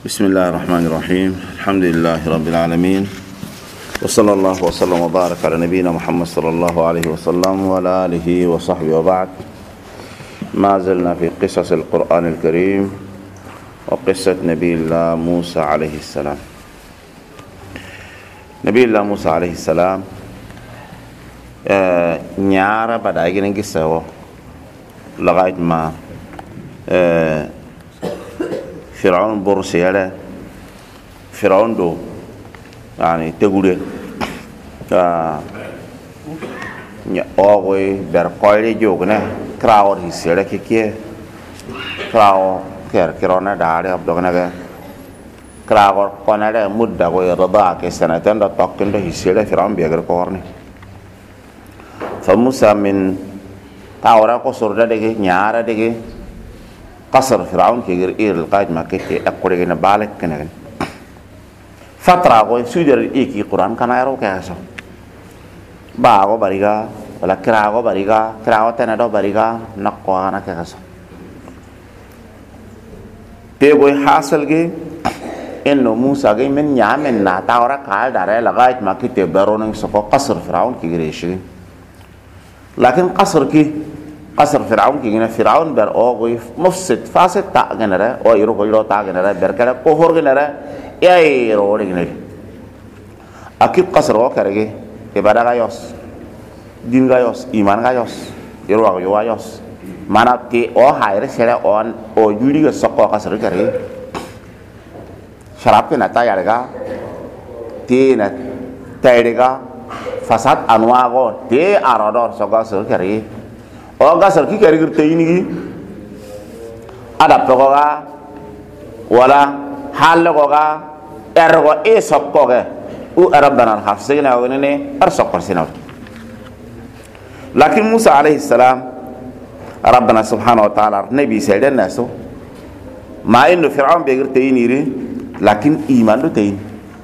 بسم الله الرحمن الرحيم. الحمد لله رب العالمين، وصلى الله وسلم وبارك على نبينا محمد صلى الله عليه وسلم وعلى آله وصحبه وبعد. ما زلنا في قصص القرآن الكريم وقصة نبي الله موسى عليه السلام. نبي الله موسى عليه السلام نيارا بدأ يجي سوا لغاية ما فرعون برسيله فرعون دو يعني تقولي أوه برقايل جوجنا كراور هيسيله كي كراور كيرونا داري أبدوغنا كراور كوناله مدة كوي رضا كسنتين دا تقين دا هيسيله فرعون بيجر كورني. فموسى من تاورا كسر دا دقي نيارا دقي قصر فرعون كيغير لغاية ما كتي أقول لك بالك كنا فترة قوي سودر إيكي قرآن كنا يروح كهسا باعو بريغا ولا كراعو بريغا كراعو تندو بريغا نقوا أنا كهسا تيجي حاصل كي إنه موسى كي من يامن ناتاورا قال داره لغاية ما كتي برونين سقو قصر فرعون كيغيرشي لكن قصر كي قصر فرعون كينا فرعون بر أوغي مفسد فاسد تاعنا أو يروح يروح تاعنا بركلا كفر كنا يا يروح كنا أكيد قصر أو كرجة إبادة غيوس دين غيوس إيمان غيوس يروح يوايوس mana ti o haire sere on o juri ga sokko kasar kare sharap na ta yarga ti na tairega fasad anwa go ti arador sokko kasar kare o kasar ki kare girte ini ada poga wala hal go ga ergo e sokko ga u rabbana hafsina wa ne ar sokko sina lakin Musa alaihi salam ربنا سبحانه وتعالى نبي سيدنا الناس ما إنه فرعون بيقدر تينيري لكن إيمان له تين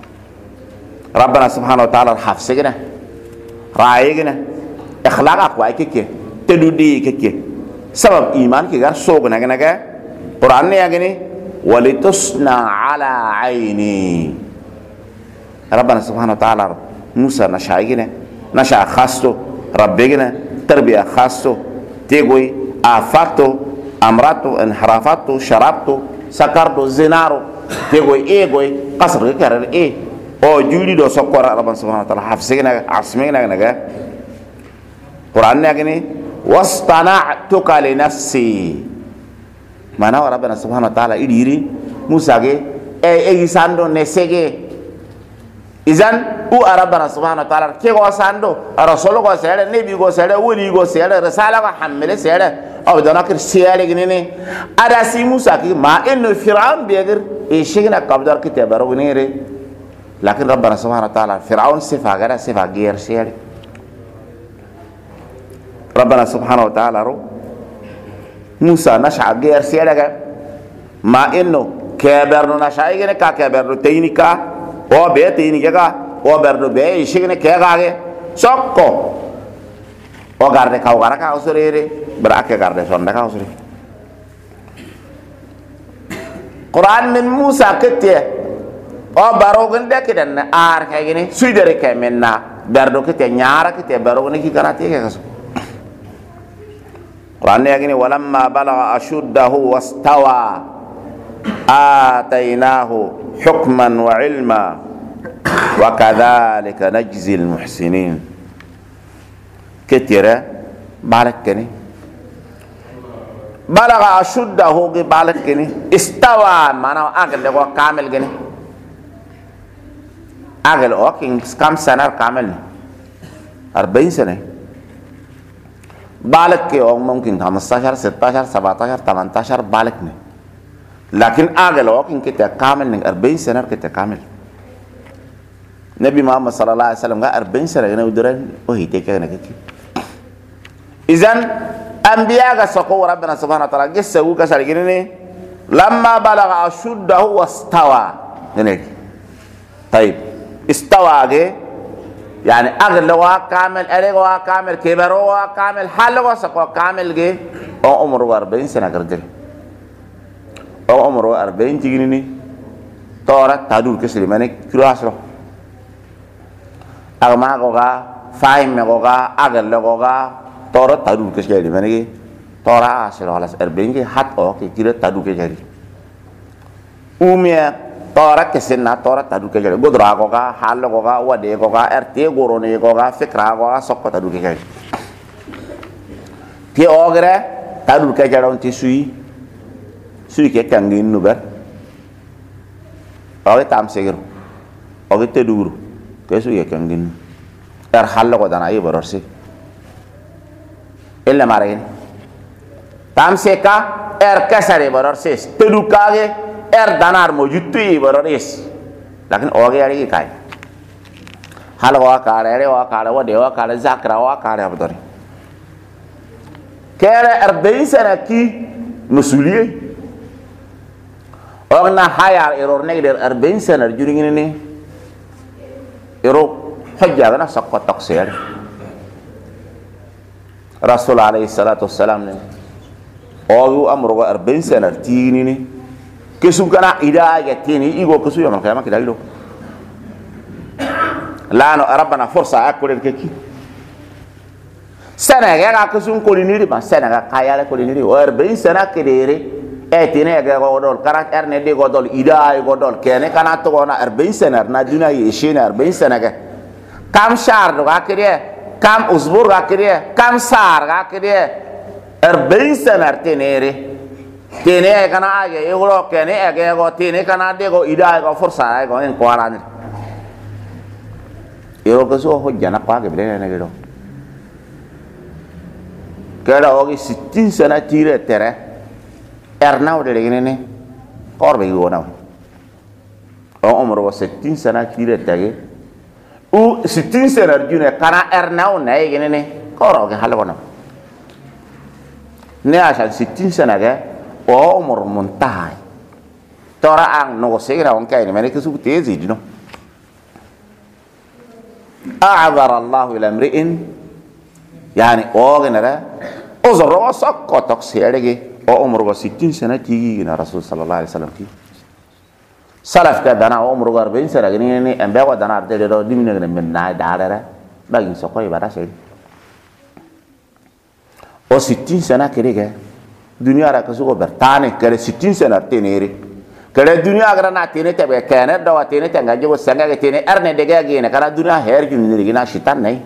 ربنا سبحانه وتعالى حفظنا رايقنا إخلاقك وايكك تدودي كك سبب إيمان كجار سوقنا كنا قرآن يعجني ولتصنع على عيني ربنا سبحانه وتعالى موسى نشايقنا نشا خاصته ربنا تربية خاصته تيجي آفاتو أمراتو انحرافاتو شرابتو سكرتو زنارو تيجي إيجي قصر كرر إيه أو جولي دو سكر ربنا سبحانه وتعالى حفظنا عصمنا نجا قرآن نجني واصطنعتك لنفسي ما نوى ربنا سبحانه وتعالى إديري موسى أي ساندو نسيجي إذن أو ربنا سبحانه وتعالى كي هو ساندو الرسول هو سيره النبي هو سيره ولي هو سيره رسالة حمله سيره أو دونك سيره جنينه أراسي موسى كي ما إنه فرعون بيجر إيشينا قبضر كتاب رونيره لكن ربنا سبحانه وتعالى فرعون صفة غير صفة غير سيره ربنا سبحانه وتعالى رو موسى نشأ غير سيره ما إنه كبرنا نشأ يجينا كبرنا تيني كا او به تيني جگا او برdo be ishigene kegage sokko o garde kaw gara ka usurere brake garde sonda ka usuri Quran min Musa kette o barogun de kidan ar kagene suidere kemenna berdo kette nyaara kette barogun ki karate ke kaso Quran ne agene walamma balagha ashuddahu wastawa آتيناه حكما وعلما وكذلك نجزي المحسنين كتيرة بالك كني بلغ أشده بالك كني استوى معناه أقل ده كامل كني أقل أوكين كم سنة كامل 40 سنة بالك كي أو ممكن 15 16 17 18 بالك نه لكن أقل وقت كده كامل من 40 سنة كده كامل نبي محمد صلى الله عليه وسلم قال 40 سنة هنا ودرن وهي تكه هنا كده إذن أنبياء سقوا ربنا سبحانه وتعالى جسوا كسر كده لما بلغ أشده واستوى طيب استوى يعني أقل وقت كامل أريق وقت كامل كبر وقت كامل حل وقت سقوا كامل أو عمره 40 سنة كده أو عمره 40 تجيني tora tadur kesli mane kirasro agma goga fahim me goga agal goga tora tadur kesli mane tora asro halas erbengi hat o ke kira tadur ke jadi umia tora kesenna tora tadur ke jadi godra goga hal goga wade goga erte gorone goga fikra goga sokko tadur ke jadi ti ogre tadur ke jadi on ti sui ke kangin nubar oge tam segero oge te duru ke sui ke kangin hal go dana yi bororsi illa marain tam seka kasare bororsi te du kage danar mo juttu bororis lakin oge ari kai hal wa kare wa kare wa dewa kare zakra wa kare abdori kere 40 sana ki musuliye ogna hayar error ne der 40 sana juringine ne ero hajja gana sakko taksir rasul alayhi salatu wassalam ne ogu amro 40 sana tini ne kesu kana ida ya tini igo kesu yamal kiyama kidallo lano rabbana forsa akure keki sana ga kesu ko liniri ba sana ga kayale ko liniri or be sana kedere tini ga godol karat erne de godol ida ay godol kene kana to gona 40 sana na duna yi shina 40 sana ga kam shar do ga kede kam usbur ga kede kam sar ga kede 40 sana tenere tene kana age egolo kene age go tene kana de go ida go forsa go en kwara ni ero ko so ho jana kwa ge bele ne gedo kera ogi 60 sana tire tere ernaw de gene ne korbe go na o umro go 60 sana tire tege u 60 sana june kana ernaw na gene ne koro ge halo na ne asal 60 sana ge o umur muntaha tora ang no segira on kay mane ke su tezi dino a'adhara Allah ila imri'in yani o genera uzro sakko taksirege o umur go 60 sana tigi na rasul sallallahu alaihi wasallam ki salaf ka dana o umur go 40 sana gini ne ambe go dana de do dimine ne men na dalare bagin sokko ibada sey o 60 sana kerege dunia ra kasu ko bertane kare 60 sana tenere kare dunia agra na tene tebe kene do tene tanga jogo sanga ke tene erne de ga gene kana dunia her jun ni gina shitan nai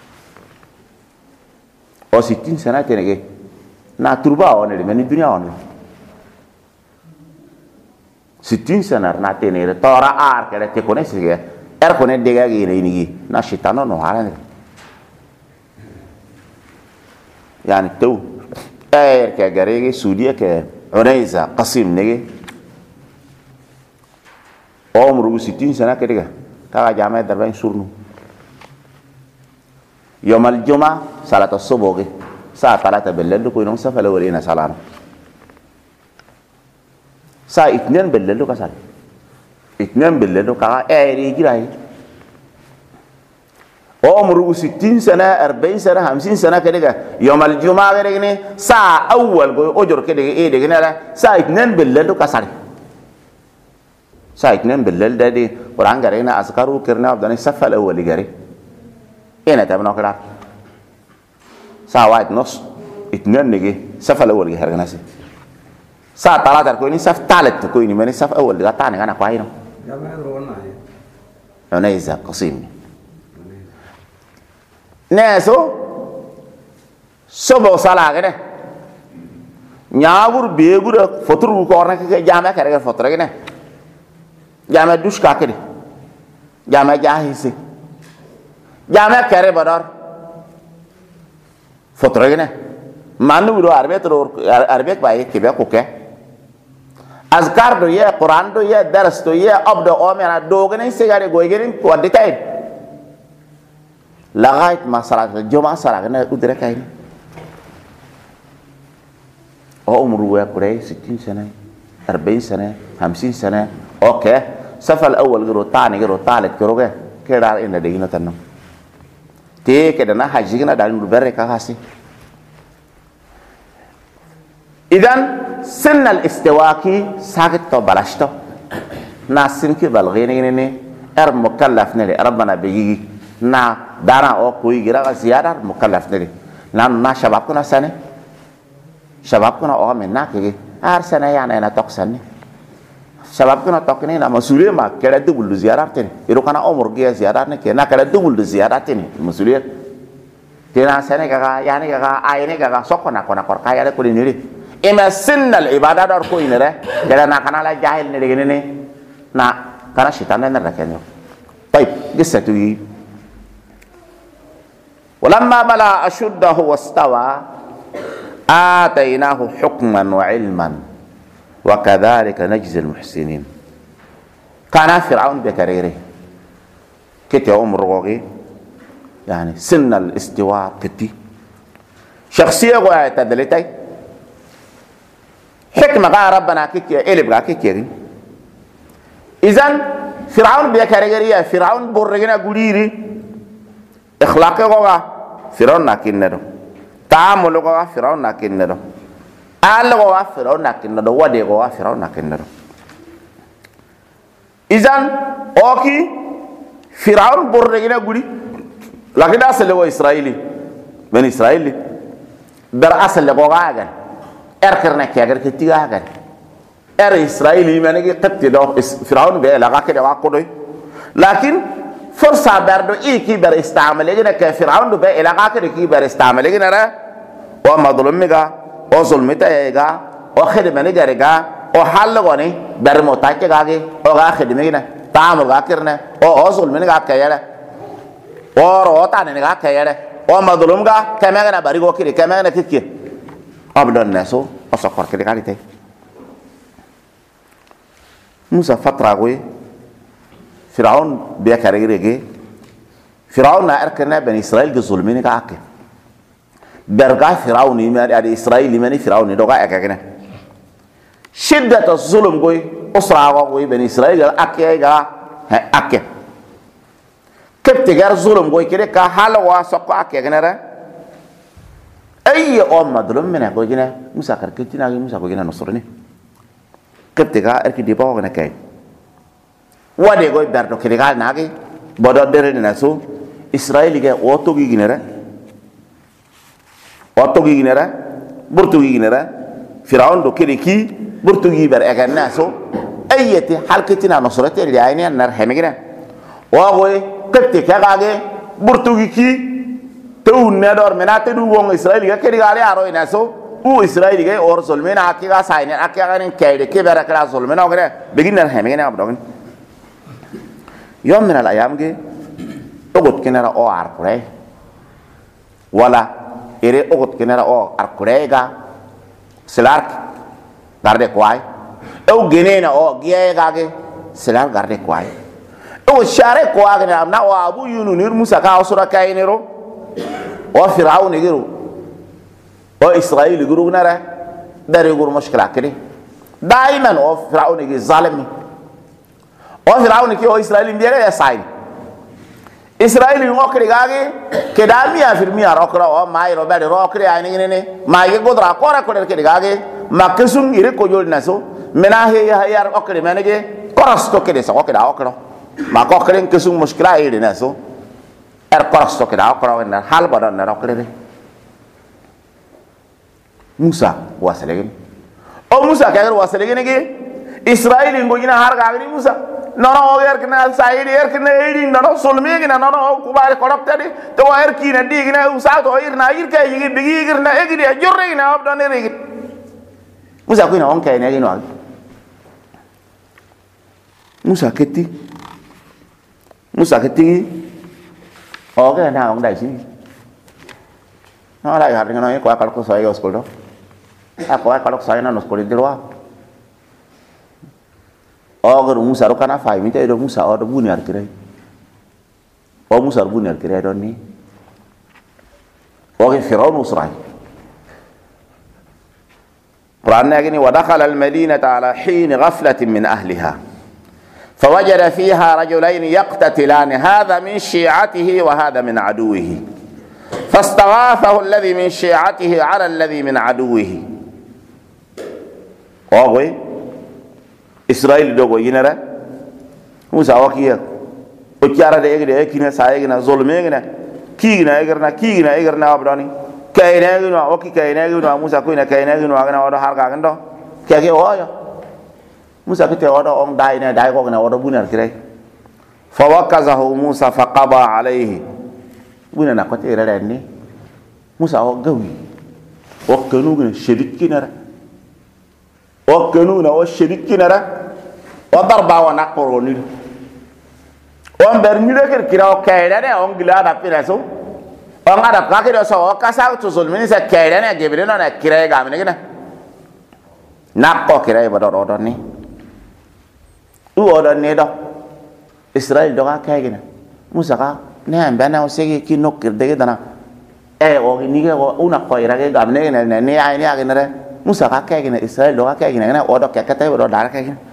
o 60 sana tenege na turba on de men dunia on 60 sana na tenere tora ar kare te kone sige kone de ga gene ni na shitano no haran yani tu ke garege sudia ke Unaiza Qasim nege umru 60 sana kediga ta jama darban surnu yomal juma salat as-subuh sa talata billal ko non safala walina salama sa itnen billal ka sal itnen billal ka eri girai umru 60 sana 40 sana 50 sana kediga yomal juma gere sa awwal go ojor kediga de gena sa itnen billal ka sal sa itnen billal dadi quran gare na azkaru kirna abdani safal awwal gare ina tabna kala sa wait nos itnen nege safal awwal gare ganasi sa talata ko ni saf talat ko ni mani saf awwal ga tane kana kwa hino Unaiza Qasim neso sobo sala gene nyaabur beegura foturu ko orna ke jama kare fotra gene jama dush ka kede jama jahisi jama kare badar fotra gene manu do arbet baye ke be ko ke azkar do ye quran do ye dars do ye abdo o mena do gene segare go gene ko detay lagait masalah joma salah kena udara kain o umru wa kurai 60 sana 40 sana 50 sana okay safal awal gero tani gero talet gero ke kedar ina de gina tanno te kedana haji gina dal berre ka hasi idan سن الاستواكي ساقط تو بلاشتو nasin ki balghini ne mukallaf ne rabbana bigi na dara o koy gira ga ziyada mukallaf ne na shabab kuna sane shabab kuna o men na ke ar sana ya na toksan shabab kuna tokni na masuliya ma kala dubul ziyarat ne iro kana umur ge ziyarat ne ke na kala dubul ziyarat ne masuliya tena sane ga yani ga ayne ga sokona kona kor kaya le ko ni ima sinnal ibadah dar ko inere dala na kana la jahil ne degene ne na kana syaitan ne rakenyo طيب قصته ولما بلغ أشده واستوى آتيناه حكما وعلما وكذلك نجزي المحسنين كان فرعون بكريره كتي عمر غوغي يعني سن الاستواء كتي شخصية غوية تدلتي حكمة قال ربنا كيكي إلي بقى كيكي إذن فرعون بيكاريريا فرعون بورغنا غوليري اخلاقه غوا فرعون ناكينو تعامل غوا فرعون ناكينو آل غوا فرعون ناكينو ودي غوا فرعون ناكينو إذن أوكي فرعون بورغنا غولي لكن أصل هو إسرائيلي من إسرائيلي بر أصل غوا غان اركرنا كيغر كتيغا غان إسرائيلي من يجي قتله فرعون بيلاقى كده واقعي لكن فرصة بردو كي بيستعمل يجينا كفرعون بيلاقى كده كي بيستعمل يجينا را وما ظلميكا أو ظلمته يجا أو خدمة نجاريكا أو حال غني برموتاك كاجي أو خدمة يجينا تعامل كاكرنا أو ظلمنا كاكيالا أو روتان كاكيالا أو ما ظلمكا كمان أنا بريغو كده كمان أنا كده أبلون ناسو أسقط كده كاريتي موسى فترة قوي فرعون بيكاريريجي فرعون أركنا بني إسرائيل كظلمين كأكل برجع فرعون يمر على إسرائيل يمني فرعون يدوقا أكجنا شدة الظلم قوي أسرع قوي بني إسرائيل أكل كيف تجار الظلم قوي كده كحال واسق أكجنا را أي مظلوم منه قوي جنا موسى كركتنا موسى قوي جنا نصرني ketika erki di bawah kena kai wade goy berdo kirigal nagi bodo dere nasu Israel ge oto gi ginera burtu gi ginera Firaun do kiriki burtu gi ber egan nasu ayati halkatina nusrati li ayni nar hemigina wa goy ketika gage burtu gi ki to nedor menate du wong Israel ge kirigal aro nasu إسرائيل جاي أور ظلمين أكيد ساينين أكيد عن كيد كبر أكيد ظلمين أو كده بيجينا الحميين أبدون يوم من الأيام جي أقول كنا أو أركوري ولا إيري أقول كنا أو أركوري جا سلارك غارد كواي أو جنينا أو جيا جاكي سلار غارد كواي أو شارك كواي كنا أبنا أو أبو يونير موسى كأسرة كاينيرو أو فرعون يجرو أو إسرائيل يقولون نرى دار يقول مشكلة كده دائما أو فرعون يجي ظالمي أو فرعون كي أو إسرائيل بيجي يساعد إسرائيل يمكن يجاكي كدامية في المية روكرا أو ما يروبر روكرا يعني ما يقدر أكورا كده كده يجاكي ما كسون يري كجول ناسو منا هي أكره ما نجي كرستو كده سوا كده أكره ما كأكره كسون مشكلة يري ناسو كرستو كده أكره وإن حال بدن نروكره موسى واسلين او موسى كاغر واسلين نجي اسرائيل ينغوجنا هارغاغني موسى نونو يركنا سايد يركنا ايدي نونو سولميغنا نونو كوبار كوربتدي تو يركينا ديغنا وسا تو يرنا يركا يجي بيغيرنا اجدي جورينا ابدون ريغ موسى كوينا اون كاي نغي نو موسى كتي اوغا نا اون داي سي no la gar no ko akal ko sai os ko do ako akal ko sai na nos ko dirwa ogar musa ro kana fay mi tay do musa o do buni arkire o musa ro buni arkire do ni o ge firaun usrai قرآن يقول ودخل المدينة على حين غفلة من أهلها فوجد فيها رجلين يقتتلان هذا من شيعته وهذا من عدوه فاستغاثه الذي من شيعته على الذي من عدوه أوغوي إسرائيل دوغو ينرى musa wakiya o kiara de egde ekina sa egna zolme egna kigna egerna abdani kayna egna o ki kayna egna musa ko ina kayna egna agna odo har ga gando kege oyo musa kite odo on dai ko gna odo bunar kirai fa wakazahu musa fa qada alayhi buna na ko tere renni musa o gawi o kanu gna shirikinara o kanu na o shirikinara o darba wa nakoroni on ber ni reker kira o kayda ne on gila da pireso on ada ka kira so o kasa to sol min sa kayda ne gebre no na kira ga mine gina nakko kira ba do ni u odo ne do israel do ka kay gina musa ka ne ambe na o segi ki nokir de dana o ni ge o una ko ira ge ga mine ne ai ne ga ne musa ka kay gina israel do ka kay gina odo ka kata do da ka gina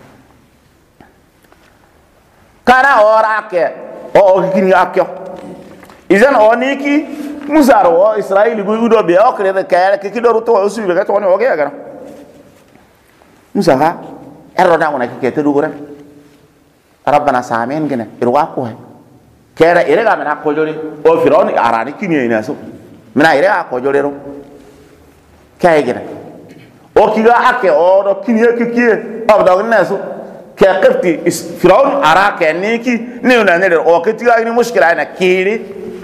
kana ora ke o kini akyo izan oniki musaro o israeli gudo be o kre ka ke kido ruto o subi ga to ne o ga ga musaha ero da wona ke te dugura rabbana samen gene irwa ko he kera ire ga mena ko jori o firawni arani kini ina so mena ire ga ko jori ro kay gene o kiga ake o do kini ke kie abda gna so كقفتي فرعون أراك نيكي نيونا نير أو كتير أغني مشكلة أنا كيري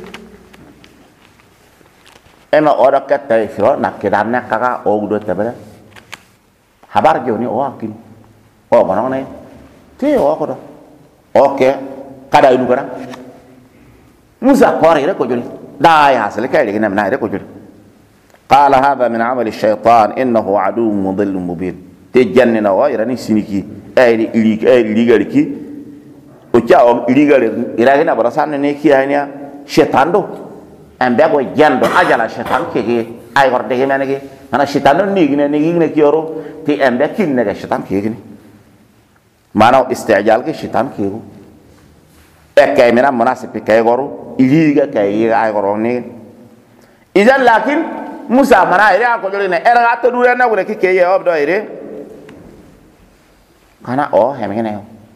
أما أوراك كتير فرعون نكدارنا كذا أو غدو تبلا خبر جوني أو أكين أو بنانا تي أو كذا أوكي كذا يلو كذا موسى قاري ده كجوري دا يا حصل كذا لكن من هذا كجوري قال هذا من عمل الشيطان إنه عدو مضل مبين تجنن ويراني سينيكي ay iligal ki o ciao iligal iragina barasan ne ki anya shetando ambe go jando ajala shetan ke ay war de mena ke ana shetando ni gine ki oro ti ambe kin ne shetan ke gine mana istijal ke shetan ke go kay mena munasib kay goro iliga kay ay goro ni idan lakin musa mana ire ko jole ne era to dure na gure ke ye obdo ire kana o hemene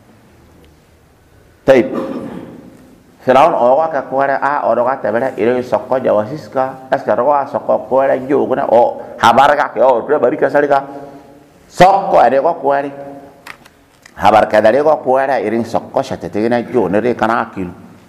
taip firaun o ka kuara a o ka tabera ire sokko jawasiska askaro a sokko kuara joguna o habar ka ke o bari ka salika sokko ade ko kuari habar ka dare ko kuara ire sokko shatete na jonere kana akil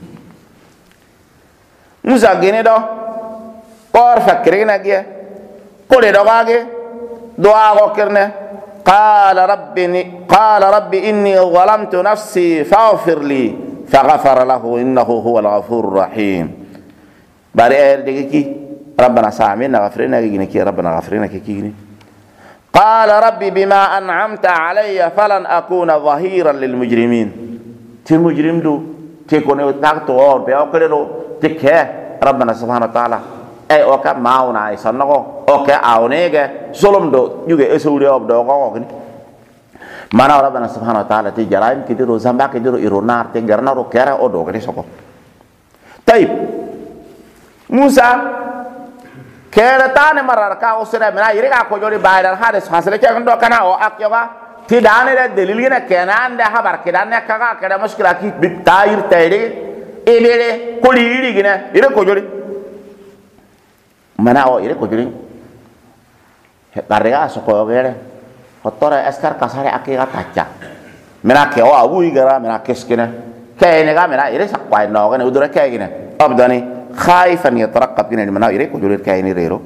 musa gene do por fakrina ge pole do gage doa ko kerne قال رب إني ظلمت نفسي فاغفر لي فغفر له إنه هو الغفور الرحيم بارئ دقيقي ربنا سامنا غفرنا كي ربنا غفرنا كي قال رب بما أنعمت علي فلن أكون ظهيرا للمجرمين تي دو تكون تاكتو اور بيوكلو تكه ربنا سبحانه وتعالى ay o ka mauna ay sanno o ka awnege solom do yuge esuri ob do ko ni mana rabbana subhanahu wa ta'ala ti jaraim kidiro zamba kidiro ironar te garna ro kera o do gani soko tayib musa kera tane marar ka o sira mena ire ka ko jori bayar hades hasale ke ndo kana o akyoga ti dane de delil gina kenan da habar kidanne kaga kada mushkila ki bitayir tayre ebere ko liri gina ire ko jori mana o ire ko juri barega so ko gere hotora eskar kasare akiga tacha mena ke o abu igara mena keskena kayne ga mena ire sakwai no gane udura kayne abdani khaifan yatarqab gine mena ire ko juri kayne rero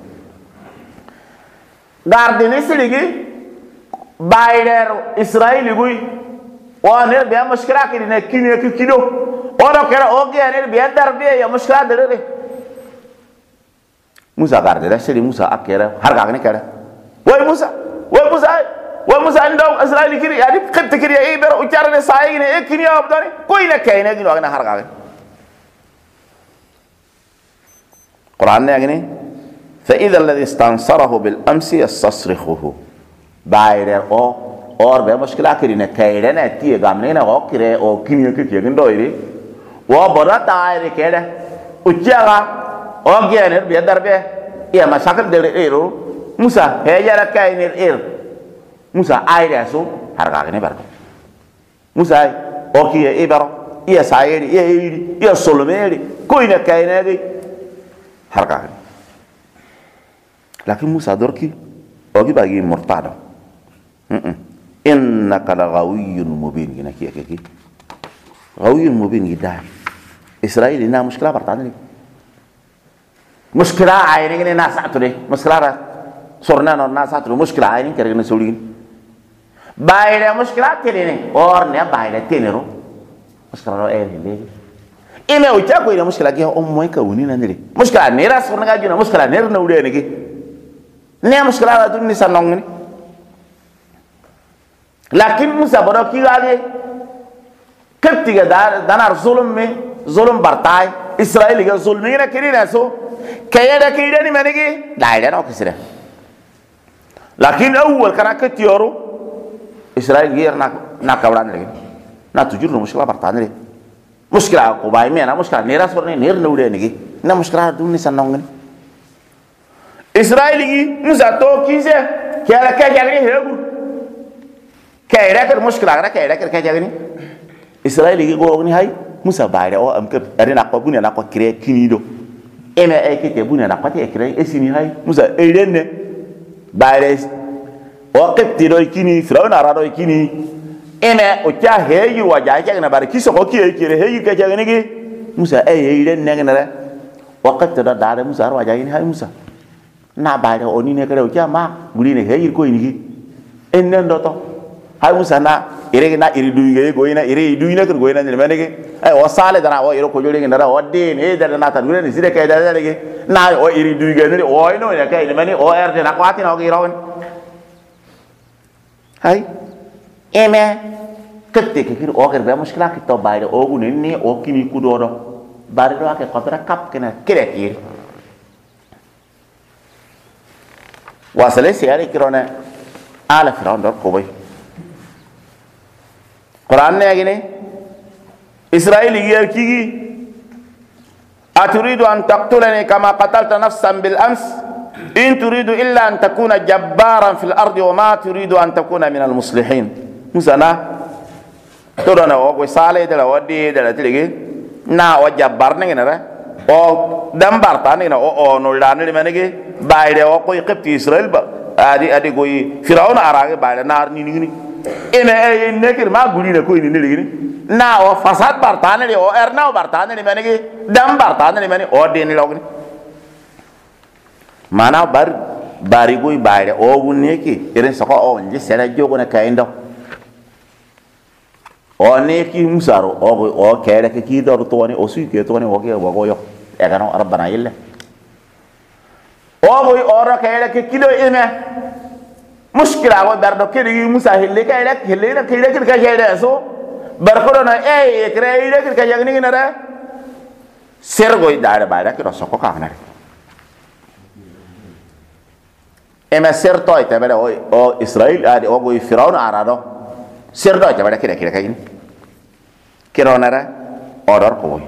gardini siligi bayder israeli gui o ne be mushkila kine kido o do kera o ge ne be darbe ya mushkila dere Musa garde da seri Musa akera har ga ne kera way Musa ndo Israeli kiri adi khatte kiri e ber o charne sayi ne e kini abdani ko ina kayne gi no ga har ga Quran ne agni fa idha alladhi istansarahu bil amsi yastasrikhuhu bayre o or be mushkila kiri ne kayre ne ti ga ne o kire o kini ke ke ndo ire wo bora taire kere ujaga o gener be darbe ya masakal de ero musa hejara kainer Musa ay rasu har ga ne barko Musa o ki ya ibaro iya sayeri iya yiri iya solomeri ko ina kayna gi harka lakin musa dorki o gi bagi murtada innaka lagawiyyun mubin gina ki gawiyyun mubin gida israeli na mushkila bartani mushkila ayni gina nasatu de mushkila sorna no nasatu mushkila ayni kere gina sulin bayre mushkila tene or ne bayre tenero mushkila ro ele ime o chako ina mushkila ge o moy ka woni nanire mushkila ne ras sorna ga jina mushkila ne na ude ne ge ne mushkila la dunni sanong ni lakin musa baro ki gale kapti ga danar zulum me zulum bartai israeli ga zulmi na kirina so kayada kirani manigi daida no kisira lakin awwal kana katiyoro israel gir na kawran le na tujur no mushkila bartani mushkila ko bay me na mushkila ne ras ne ner no de ni na mushkila dunni sanong ni israeli gi musa to kise kala ka jagni hegu kayra kar mushkila ra kayra kar ka jagni israeli gi go ni hay musa bayre o am ke arena ko bune na ko kire kinido eme e kite bune na ko te kire esini hay musa erenne bayre o kepti do kini firawna ra do kini eme o cha heyi wa ja ja na bare kiso ko ki kire heyi ka jagni gi musa e erenne ngena ra o kepti do dare musa wa ja ni hay musa na bayre o ni ne kare o cha ma guri ne heyi ko ni gi ennen do to hay musa na ire na iri duinge go ina ire duina ko go ina ne menege ay o sale dana o iro ko jori ngara o de ne da na tan gure ni sire kay da lege na o iri duinge ne o ino ne kay ne meni o erde na kwati na o giro hay eme kette ke kir o ger be mushkila ki to bayre o gu ne o kini ku do do bare do ke qadra kap kena kire kir wasale siare kirona ala firon do ko bay Quran ne agine Israeli yer kigi aturidu an taqtulani kama qatalta nafsan bil ams in turidu illa an takuna jabbaran fil ardi wa ma turidu an takuna min al muslihin musana to dona o ko sale de la wadi de la tiligi na o jabbar ne ngena o dambar ta ne o no la ne menege bayde o ko qibti Israel ba adi goyi firawna arage bayde nar ni ene e nekir ma guri ne ko ni ne na o fasad bartane le o erna o bartane le menegi dam bartane le meni o de ni logni mana bari goy bayre o wunne ki irin sako o nji sera jogo ne kayndo o ne ki musaro o kere ke ki do to ni o su ke to ni o ke wo yo e gano rabbana yille o boy o ro kere ke kido ime mushkila go dardo kedi musa hille kay rek hille na kay rek ka jeyde so barkodo na e kre rek ka jagni na ra ser go dare bayra ki rosso ko kana e ma ser to ite bele o israel adi o go firaun arado ser do ite bele kire kay kiro na ra order ko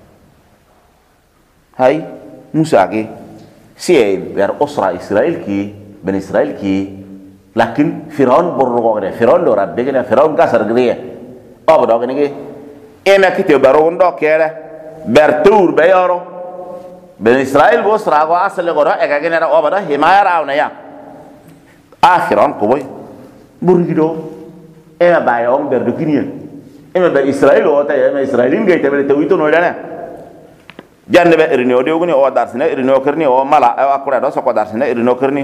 hay musa ge si ber usra israel ki ben israel ki lakin Firaun borro ne Firaun do rabbe ne Firaun gasar griye obo do ne ema kite baro ndo kere bertur be yoro ben Israel bo srago asle goro e ga gene obo do himaya raawna ya akhiran ko boy burgido ema bayo on berdu kiniye ema be Israel o ta ema Israelin ge te be tawito no dana jande be irino de gune o darsine irino kerni o mala akura do so ko darsine irino kerni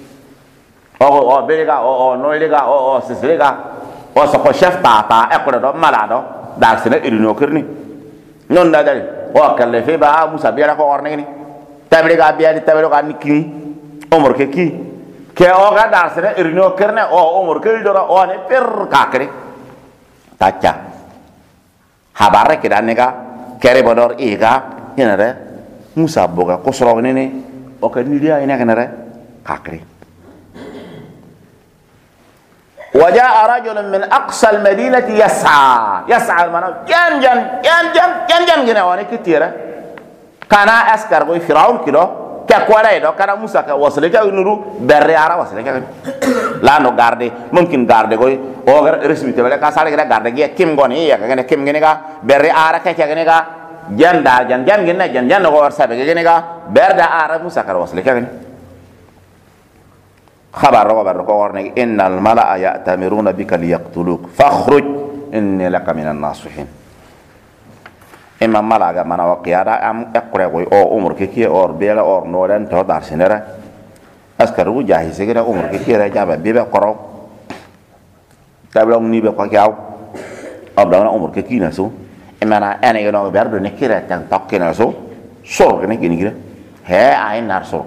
o belega o noilega o sislega o so ko chef tata e ko do malado dal sene irino kerni non da dal o kalle fe ba musa biara ko orne ni tabrega biari tabero kan kini omor ke ki ke o ga dal sene irino kerne o omor ke do o ne per kakre tacha habare ke danega kere bodor iga yenare musa boga ko soro ne o ka ni dia ina kenare kakre وجاء رجل من أقصى المدينة يسعى المنام ينجن كنا وانا كتيرة كان أسكر قوي فرعون كده ka kwara do kana musa ka wasle ka nuru berre ara wasle ka la no garde mumkin garde goy o gar resmite bele ka sare ga garde ge kim goni ya ga ne kim gene ga berre ara ka gene ga janda jan gene jan go war sabe gene ga berda ara musa ka wasle ka gene khabar ko warne innal malaa ya'tamiruna bika liyaqtuluk fakhruj inni laka minan nasihin imam malaga mana waqiyada am ekure goy o umur ke ki or bela or nolen to dar sinera askaru jahi segera umur ke ki ra jaba bibe koro tablong ni be ko kyaw abdana umur ke ki na so imana ene no berdo ne kira tan tokkina so so ne gini gira he ay nar so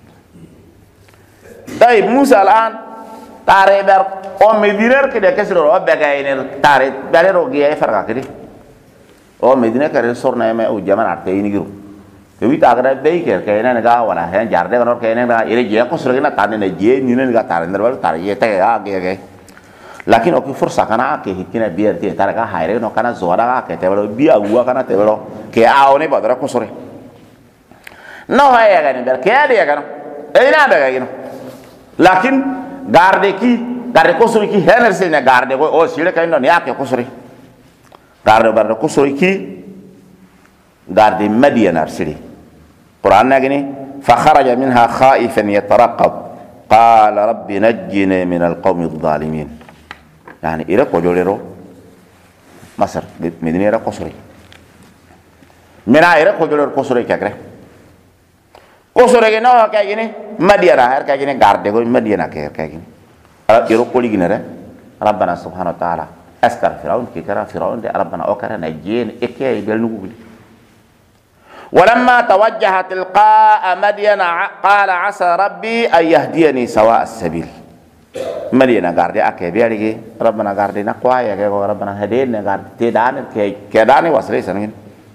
tay musa lan tare ber o mediner ke de kesro o be gayner tare bere ro gi ay farga kidi o medina kare sorna me o jaman arte ini giru to wi tagra be ke kayena ga wala hen jarde gonor kayena ga ire je ko sura gina tane ne je ni ne ga tare nder wal tare ye te ga ge lakin o ki forsa kana ke hikina bier te tare ga haire no kana zora ga ke te walo biya uwa kana te walo ke a one badra ko sore no haya ga ne ber ke ade ga no e ina be ga gino lakin garde ko sore ki hener se ne garde ko o sire kay no ne ake ko sore garde barde ko sori ki garde madian arsili qur'an nagini fa kharaja minha khaifan yatarqab qala rabbi najjini min alqawmi adh-dhalimin yani ira ko jolero masar medina ko sori mena ira ko jolero ko sori kagre ko sori no ka gini madiana har ka gini garde ko madiana ka gini ala iro ko ligina re rabbana subhanahu wa ta'ala أسكر فرعون كترى فرعون ده ربنا أكره نجين إكيه بلنقول ولما توجه تلقاء مدين قال عسى ربي أن يهديني سواء السبيل مدين قاردي أكيه بيالي ربنا قاردي نقوى يا ربنا هدينا قاردي تدان كداني وصلي سنين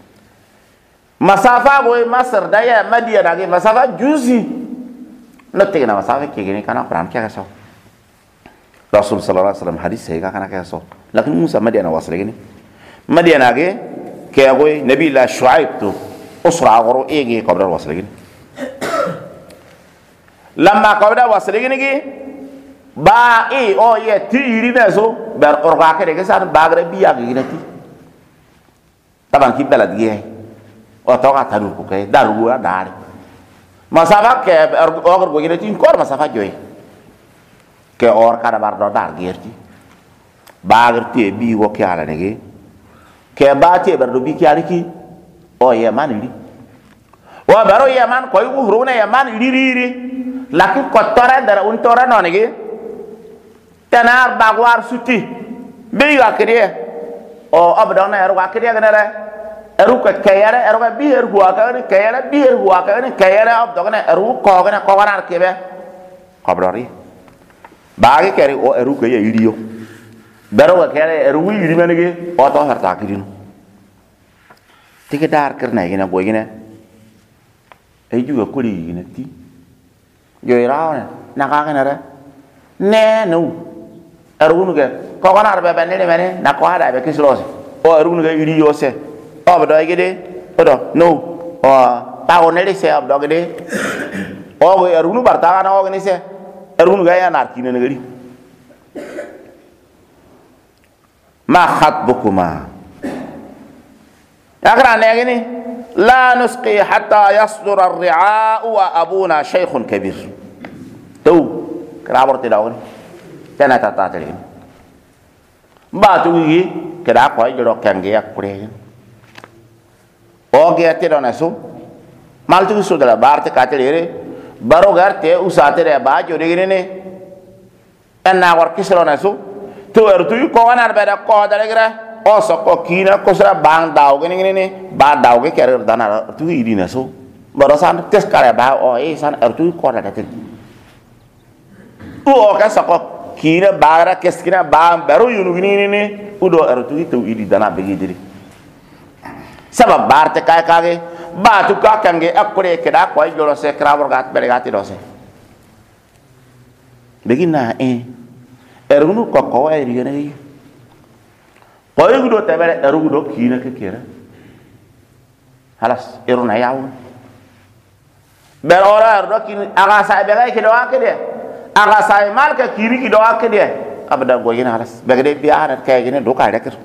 مسافة بوي مصر ده مدين أكيه مسافة جوزي نتيجة مسافة كيجيني كنا قرآن كيه سو رسول صلى الله عليه وسلم حديث سيكا كنا كيه سو لكن موسى مدينة وصل gini مدينة ke kayak gue Nabi Allah Shu'aib tuh usra agoro ege kabra wasal gini lamma kabra wasal gini ki ba o ye ti iri na so ber orga ke de san bagre biya gini ti taban ki balad gi o to ka tanu ko ke daru wa dar masafa ke orga go gini ti kor masafa joy ke or kada bar do dar gerti bagerte bi wo kyala nege ke baate berdo bi kyala ki o yaman li o baro yaman ko yu huruna yaman liriri lakin ko tora dara un tora no nege tanar bagwar suti be yu akriye o abdona eru akriye ganara eru ko kayara eru bi eru huwa ka ni kayara bi eru huwa ka ni kayara abdona eru ko gana ko wanar kebe kabrari baage kere o eru ko ye iriyo baro ga kere eru wi rimenege o to harta kirino tike dar karna gina boy gina e juga kuli gina ti yo irawana na ka gana ra ne no eru nu ga ko kana arbe ben ne mene na ko hada be kislos o eru nu ga iri yo se o be do gede o do no o ta o ne se ab do gede o eru nu barta na o gni se eru nu ga ya nar kine ne gari ما خطبكما أقرأ يعني لا نسقي حتى يصدر الرعاء وأبونا شيخ كبير تو كرابر تداون كنا تتاتلين باتوي كذا كوي جلو كنجي أكورين أوكي أتيرون أسو مالتو سودلا بارت كاتليري barogar te usatere ba jodi gene en na war kisron asu to ertu ko wanar beda ko dalegra o so ko kina ko sra bang daw gene gene ba daw ge ker dana tu idina so barasan tes kare ba o e san ertu ko da te o ka so ko kina bara kes kina ba baro yunu gene ne udo ertu tu idi dana be gidiri sabab barte kay kage ba tu ka kange akure keda ko jolo se krabor gat bere gati dose begina erunu ko ko ay rigene ko yugo tebere erugo kina ke kera halas eruna yaw ber ora do kin aga sa be ga ki do akede aga sa mal ka kiri ki do akede abada go yin halas be de bi ana kay gine do ka rek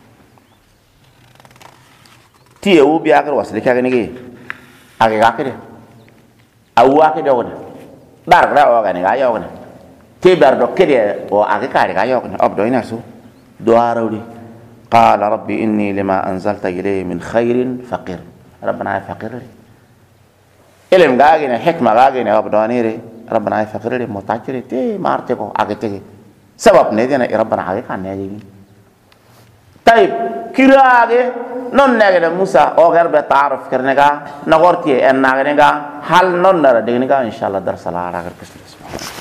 ti e u bi akar wasle ka gine gi aga akede awu akede o dar ra o ga ni ga yo ne ti ber do kede o aga ka ga yo ne abdo ina su do arawdi قال ربي إني لما أنزلت إليه من خير فقير ربنا فقير علم غاغين حكمة غاغين أبدانيري ربنا فقير متاجري تي مارتكو أغتكي سبب ندينا ربنا حقيقة كان نيجي طيب كراغي نون نغير موسى أو غير بتعرف كرنيكا نغورتي أن نغيرنيكا هل نون نرى دينيكا إن شاء الله درس الله راغر كسل